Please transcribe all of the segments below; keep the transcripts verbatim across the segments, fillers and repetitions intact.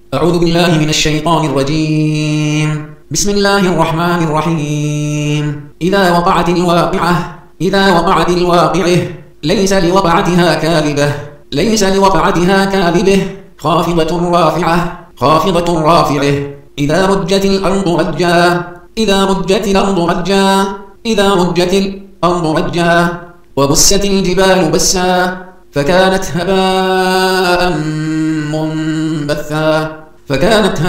أعوذ بالله من الشيطان الرجيم. بسم الله الرحمن الرحيم. إذا وقعت الواقعة إذا وقعت الواقعة ليس لوقعتها كاذبة ليس لوقعتها كاذبة خافضة رافعة خافضة رافعة إذا رجت الأرض رجا إذا رجت الأرض رجا إذا رجت الأرض رجا وبست الجبال بسا فكانت هباء منبثا فكانت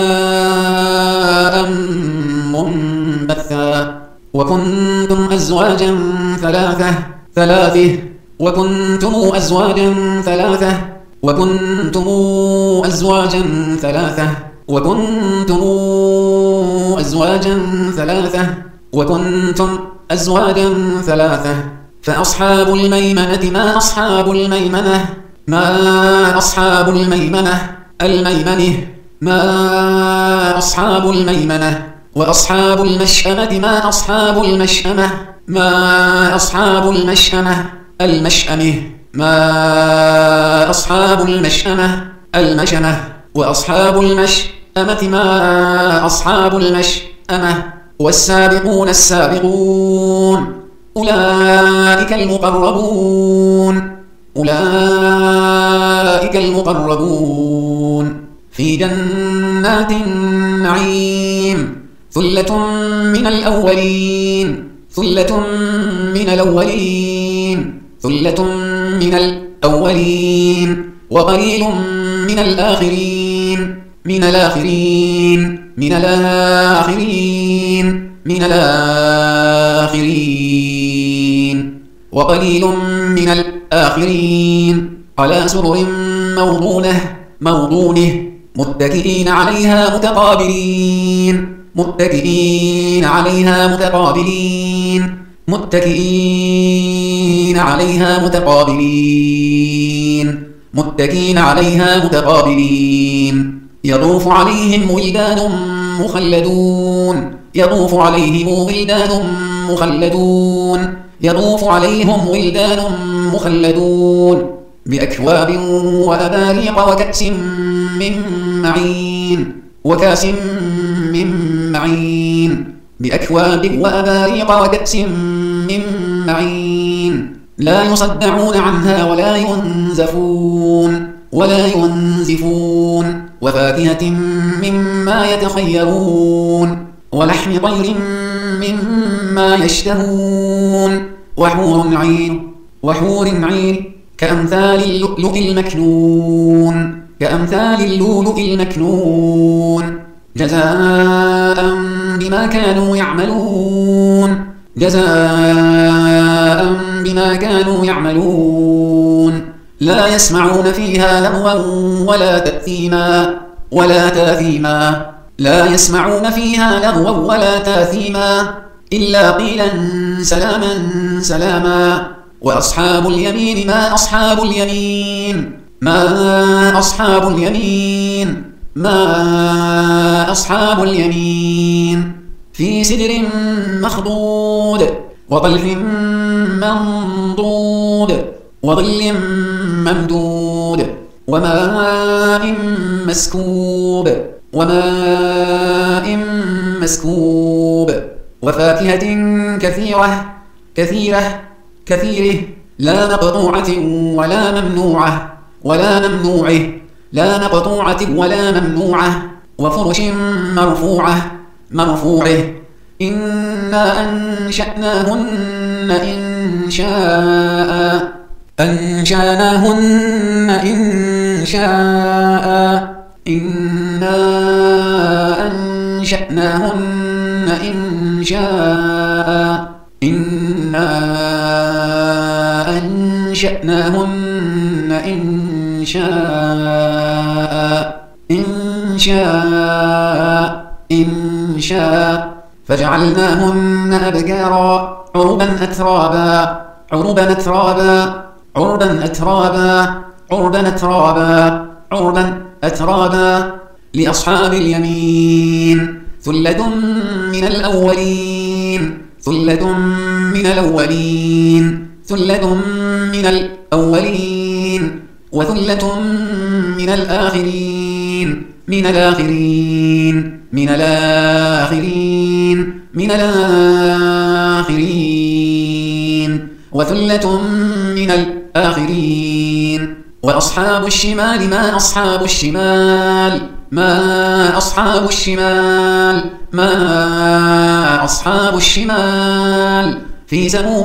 هباء منبثا وكنتم أزواجا ثلاثة ثلاثة وكنتم أزواجا ثلاثة وكنتم أزواجا ثلاثة وكنتم أزواجا ثلاثة وكنتم أزواجا ثلاثة فأصحاب الميمنة ما أصحاب الميمنة ما أصحاب الميمنة الميمنة ما أصحاب الميمنة وأصحاب المشأمة ما أصحاب المشأمة ما أصحاب المشأمة المشأمة ما أصحاب المشأمة المشأمة وأصحاب المشأمة ما أصحاب المشأمة والسابقون السابقون أولئك المقربون أولئك المقربون في جنات النعيم ثلة من الأولين ثلة من الأولين ثلة من الأولين وقليل من الآخرين من الآخرين من الآخرين من الآخرين وقليل من الآخرين على سرر موضونة موضونة متكئين عليها متقابلين متكئين عليها متقابلين متكئين عليها متقابلين متكئين عليها متقابلين يطوف عليهم ولدان مخلدون يطوف عليهم ولدان مخلدون يطوف عليهم ولدان مخلدون بأكواب وأباريق وكأس من معين وكأس من معين بأكواب وأباريق وكأس من معين لا يصدعون عنها ولا ينزفون ولا ينزفون وفاكهة مما يتخيرون ولحم طير مما يشتهون وحور عين وحور عين كأمثال اللؤلؤ المكنون كأمثال اللؤلؤ المكنون جزاء بما كانوا يعملون جزاء بما كانوا يعملون لا يسمعون فيها لغوا ولا تأثيما ولا تأثيما لا يسمعون فيها لغوا ولا تأثيما إلا قيلا سلاما سلاما وأصحاب اليمين ما أصحاب اليمين ما أصحاب اليمين ما أصحاب اليمين في سدر مخضود وطلح منضود وظل ممدود وماء مسكوب وماء مسكوب وفاكهة كثيرة كثيرة كثيرة لا مقطوعة ولا ممنوعة ولا ممنوعة لا مقطوعة ولا ممنوعة وفرش مرفوعة مرفوعة إنا أنشأناهن إن شاء أنشأناهن إن شاء إنا أنشأناهن إن شاء إنا أنشأناهن إن شاء إن شاء إن شاء فجعلناهن أبكارا عربا أترابا عربا أترابا عربا أترابا عربا أترابا عربا أترابا لأصحاب اليمين ثلة من الأولين ثلة من الأولين ثلة من الأولين وثلة من الآخرين من الآخرين من الآخرين من الآخرين وثلة من الآخرين وأصحاب الشمال ما أصحاب الشمال ما أصحاب الشمال ما أصحاب الشمال في سموم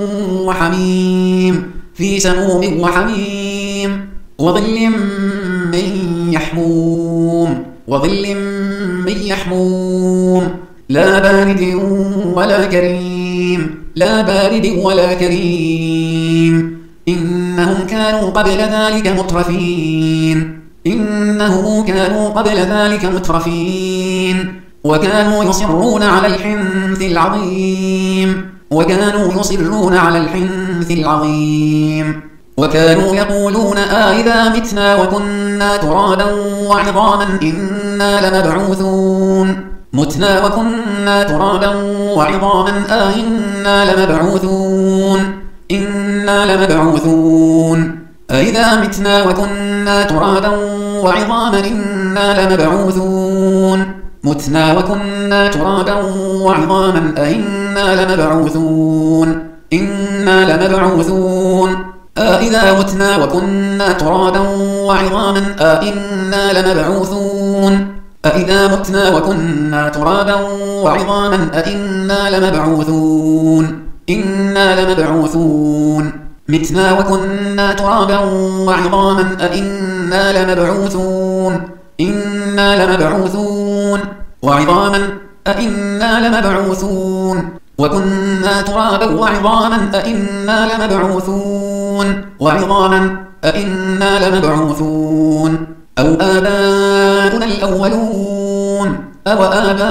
وحميم في سموم وحميم وظل من يحموم وظل من يحموم لا بارد ولا كريم لا بارد ولا كريم إنهم كانوا قبل ذلك مترفين إنهم كانوا قبل ذلك مترفين وكانوا يصرون على الحنث العظيم وكانوا يصرون على الحنث العظيم وكانوا يقولون آئذا متنا وكنا ترابا وعظاما إنا لمبعوثون متنا وكنا ترابا وعظاما آئنا لمبعوثون إنا لمبعوثون أئذا متنا وكنا ترابا وعظاما إنا لمبعوثون متنا وكنا ترابا وعظاما أئنا لمبعوثون إنا لمبعوثون أئذا متنا وكنا ترابا وعظاما أئنا لمبعوثون أئذا متنا وكنا ترابا وعظاما أئنا لمبعوثون إنا لمبعوثون متنا وكنا ترابا وعظاما أئنا لمبعوثون إنا لمبعوثون وعظاما أئنا لمبعوثون وكنا ترابا وعظاما أئنا لمبعوثون وعظاما أئنا لمبعوثون أو آباؤنا الأولون أو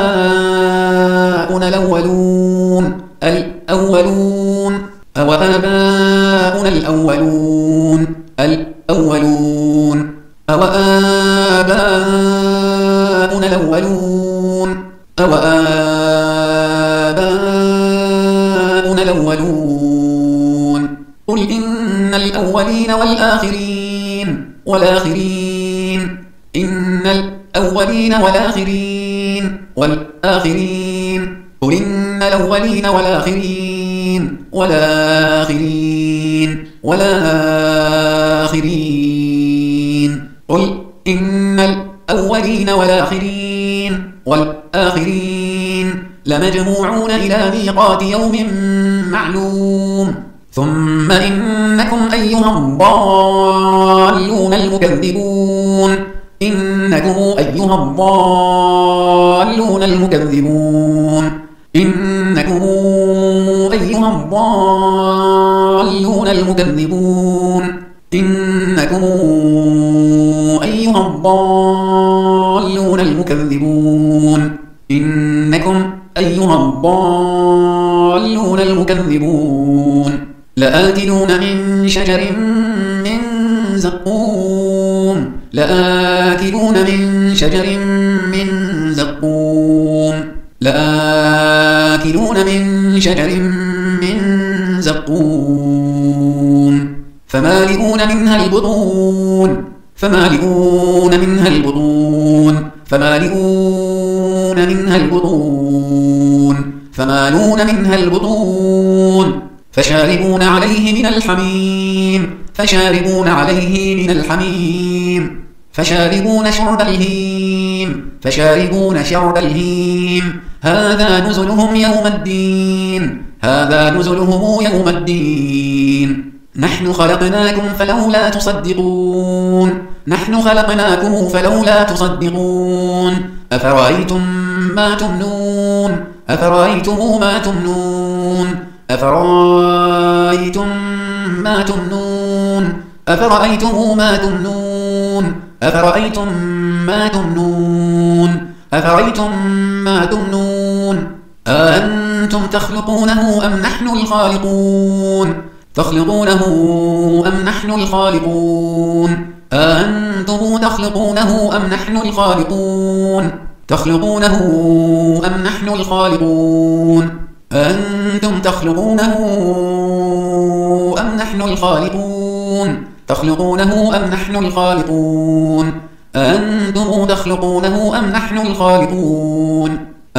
آباؤنا الأولون الأولون أو آباؤنا الأولون الأولون أو آباؤنا الأولون أو آباؤنا الأولون قل إن الأولين والآخرين والآخرين إن الأولين والآخرين والآخرين قل إن الأولين والآخرين والآخرين والآخرين قل إن الأولين والآخرين والآخرين لمجموعون إلى ميقات يوم معلوم ثم إنكم أيها الضالون المكذبون إنكم أيها الضالون المكذبون إنكم أيها الضالون المكذبون إنكم أيها الضالون المكذبون إنكم أيها الضالون المكذبون لآكلون من شجر من زقوم لآكلون من شجر من زقوم لآكلون من شجر من زقوم فمالئون منها البطون فمالئون منها البطون فمالئون منها البطون فمالون منها البطون فشاربون عليه من الحميم فشاربون عليه من الحميم فشاربون شرب الهيم فشاربون شرب الهيم هذا نزلهم يوم الدين هذا نزلهم يوم الدين نحن خلقناكم فلولا تصدقون نحن خلقناكم فلولا تصدقون أفرأيتم ما تمنون أفرأيتم ما تمنون أفرأيتم ما تمنون أفرأيتم ما تمنون أفرأيتم ما تمنون أفرأيتم ما تمنون أأنتم تخلقونه أم نحن الخالقون تخلقونه أم نحن الخالقون أأنتم تخلقونه أم نحن الخالقون تخلقونه أم نحن الخالقون أأنتم تخلقونه أم نحن الخالقون تخلقونه أم نحن الخالقون أأنتم تخلقونه أم نحن الخالقون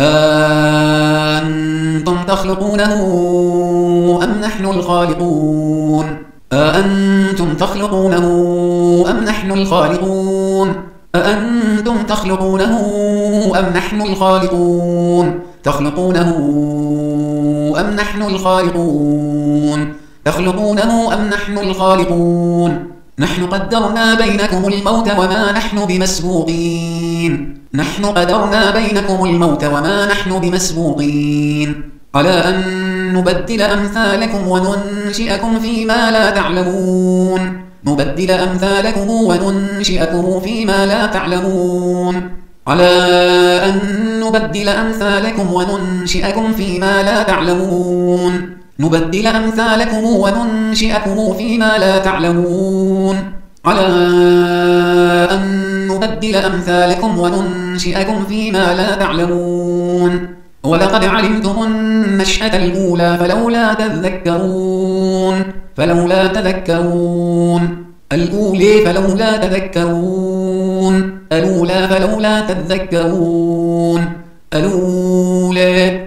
أأنتم تخلقونه أم نحن الخالقون أأنتم تخلقونه أم نحن الخالقون أأنتم تخلقونه أم نحن الخالقون تخلقونه أم نحن الخالقون تخلقونه أم نحن الخالقون نحن قدرنا بينكم الموت وما نحن بمسبوقين نحن قدرنا بينكم الموت وما نحن بمسبوقين على أن نبدل أمثالكم وننشئكم فيما لا تعلمون نبدل أمثالكم وننشئكم فيما لا تعلمون على أن نبدل أمثالكم وننشئكم فيما لا تعلمون نبدل أمثالكم وننشئكم فيما لا تعلمون على أن نبدل أمثالكم وننشئكم فيما لا تعلمون ولقد علمتم النشأة الأولى فلولا تذكرون فلولا تذكرون الأولى فلولا تذكرون الأولى فلولا تذكرون الأولى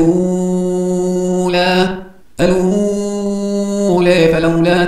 الأولى الأولى فلولا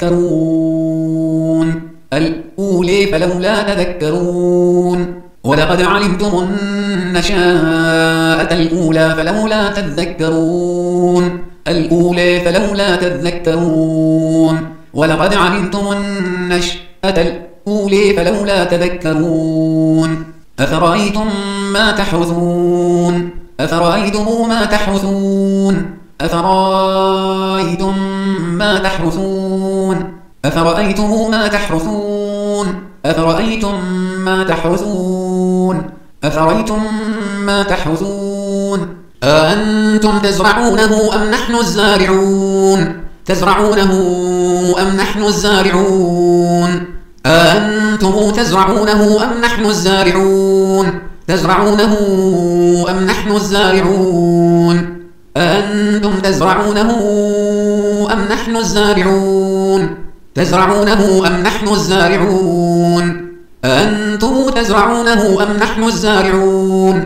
تذكرون الأولى فلولا تذكرون ولقد علمتم النشأة الأولى فلولا تذكرون الأولى فلولا تذكرون ولقد علمتم النشأة الأولى فلولا تذكرون أفرأيتم ما تحرثون أفرأيتم ما تحرثون أفرأيتم ما تحرثون أفرأيتم ما تحرثون أفرأيتم ما تحرثون أفرأيتم ما تحرثون أأنتم تزرعونه أم نحن الزارعون تزرعونه أم نحن الزارعون أأنتم تزرعونه أم نحن الزارعون تزرعونه أم نحن الزارعون أأنتم تزرعونه أم نحن الزارعون تزرعونه أم نحن الزارعون أأنتم تزرعونه أم نحن الزارعون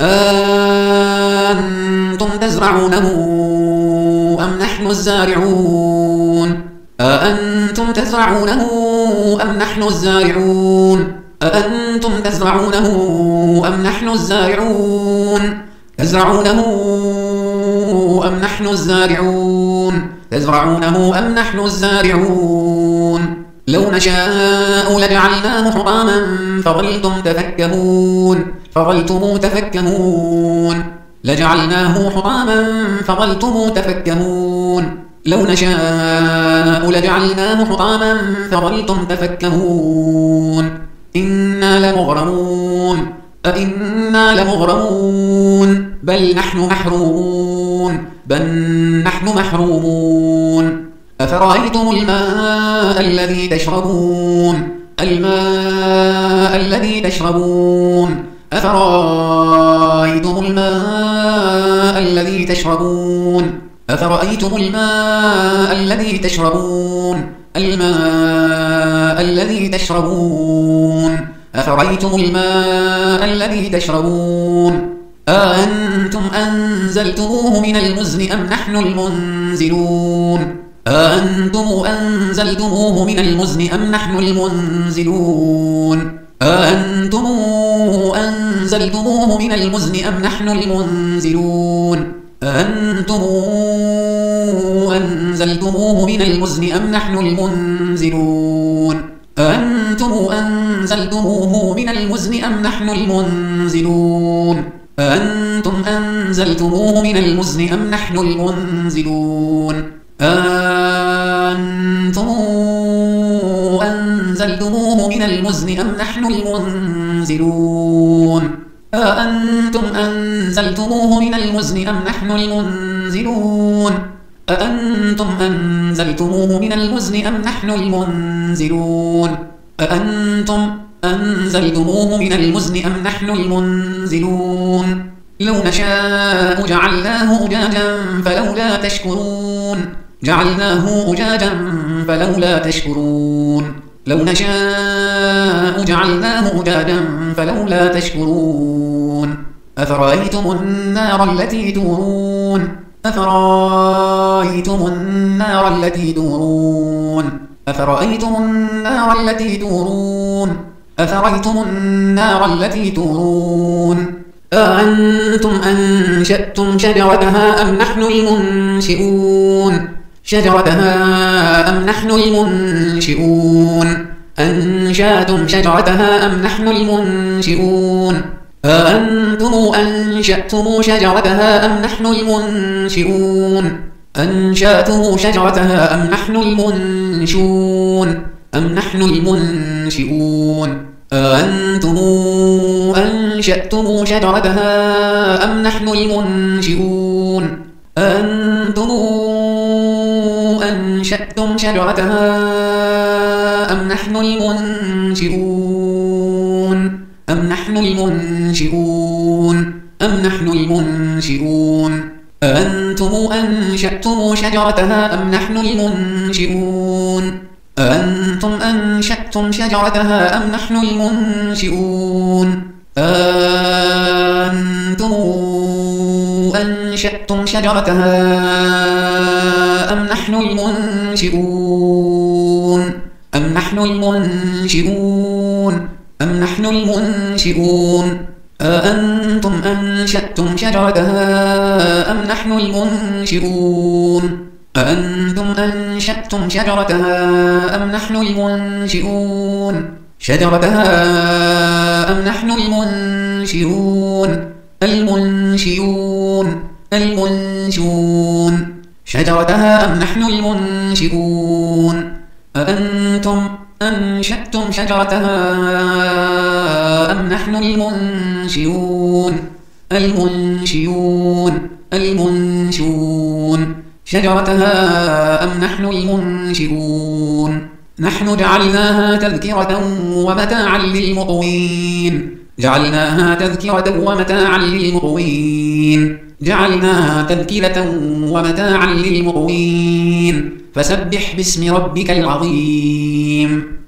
أأنتم تزرعونه أم نحن الزارعون أأنتم تزرعونه أم نحن الزارعون أأنتم تزرعونه أم نحن الزارعون تزرعونه أم نحن الزارعون تزرعونه أم نحن الزارعون لو نشاء لجعلناه حطاما فظلتم تفكهون فظلتم تفكهون لجعلناه حطاما فظلتم تفكهون لو نشاء لجعلناه حطاما فظلتم تفكهون إنا لمغرمون أئنا لمغرمون بل نحن محرومون بل نحن محرومون أفرأيتم الماء الذي تشربون الماء الذي تشربون أفرأيتم الماء الذي تشربون أفرأيتم الماء الذي تشربون الماء الذي تشربون أفرأيتم الماء الذي تشربون أأنتم أنزلتموه من المزن أم نحن المنزلون أأنتم أنزلتموه من المزن أم نحن المنزلون أأنتم أنزلتموه من المزن أم نحن المنزلون أأنتم أنزلتموه من المزن أم نحن المنزلون أأنتم أنزلتموه من المزن أم نحن المنزلون أأنتم أنزلتموه من المزن أم نحن المنزلون أأنتم أنزلتموه من المزن أم نحن المنزلون أأنتم أنزلتموه من المزن أم نحن المنزلون أأنتم أنزلتموه من المزن أم نحن المنزلون أأنتم أنزلتموه من المزن أم نحن المنزلون لو نشاء جعلناه أجاجا فلولا تشكرون جعلناه أجاجا فلولا تشكرون لو نشاء جعلناه أجاجا فلولا تشكرون أفرأيتم النار التي تورون أفرأيتم النار التي تورون أفرأيتم النار التي تورون أفرأيتم النار التي تورون أأنتم أنشأتم شجرتها أم نحن المنشئون شجرتها أم نحن المنشئون أنشأتم شجرتها أم نحن المنشئون أأنتم أنشأتم شجرتها أم نحن المنشئون أنشأتم شجرتها أم نحن المنشئون أم نحن المنشئون أأنتم أنشأتم شجرتها أم نحن المنشئون أأنتم أنشأتم شجرتها أم نحن المنشئون أم نحن المنشئون أم نحن المنشئون أأنتم أنشأتم شجرتها أم نحن المنشئون أأنتم أنشأتم شجرتها أم نحن المنشئون أأنتم أنشأتم شجرتها أم نحن المنشئون أم نحن المنشئون أم نحن المنشئون أأنتم أنشأتم شجرتها أم نحن المنشئون أأنتم أنشأتم شجرتها أم نحن المنشئون شجرتها أم نحن المنشئون المنشئون المنشئون شجرتها أم نحن المنشئون أأنتم أنشأتم شجرتها أم نحن المنشئون المنشئون المنشئون شجرتها أم نحن المنشئون نحن جعلناها تذكرة ومتاعا للمقوين جعلناها تذكرة ومتاعا للمقوين جعلناها تذكرة ومتاعا للمقوين فسبح باسم ربك العظيم